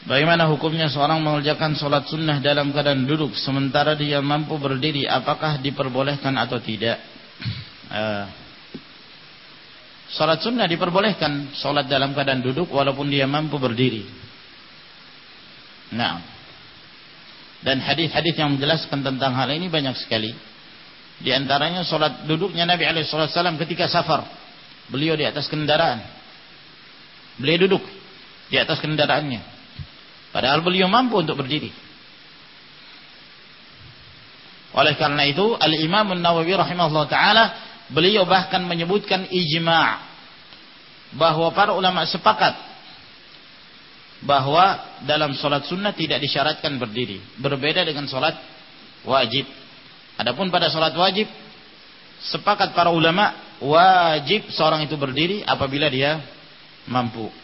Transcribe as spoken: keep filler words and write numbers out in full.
Bagaimana hukumnya seorang mengerjakan sholat sunnah dalam keadaan duduk sementara dia mampu berdiri? Apakah diperbolehkan atau tidak? Uh, sholat sunnah diperbolehkan, sholat dalam keadaan duduk walaupun dia mampu berdiri. Nah, dan hadis-hadis yang menjelaskan tentang hal ini banyak sekali. Di antaranya sholat duduknya Nabi alaihi wasallam ketika safar. Beliau di atas kendaraan. Beliau duduk di atas kendaraannya. Padahal beliau mampu untuk berdiri. Oleh karena itu, Al-Imam An-Nawawi rahimahullah ta'ala, beliau bahkan menyebutkan ijma' bahwa para ulama sepakat bahwa dalam sholat sunnah tidak disyaratkan berdiri. Berbeda dengan sholat wajib. Adapun pada sholat wajib, sepakat para ulama, wajib seorang itu berdiri apabila dia mampu.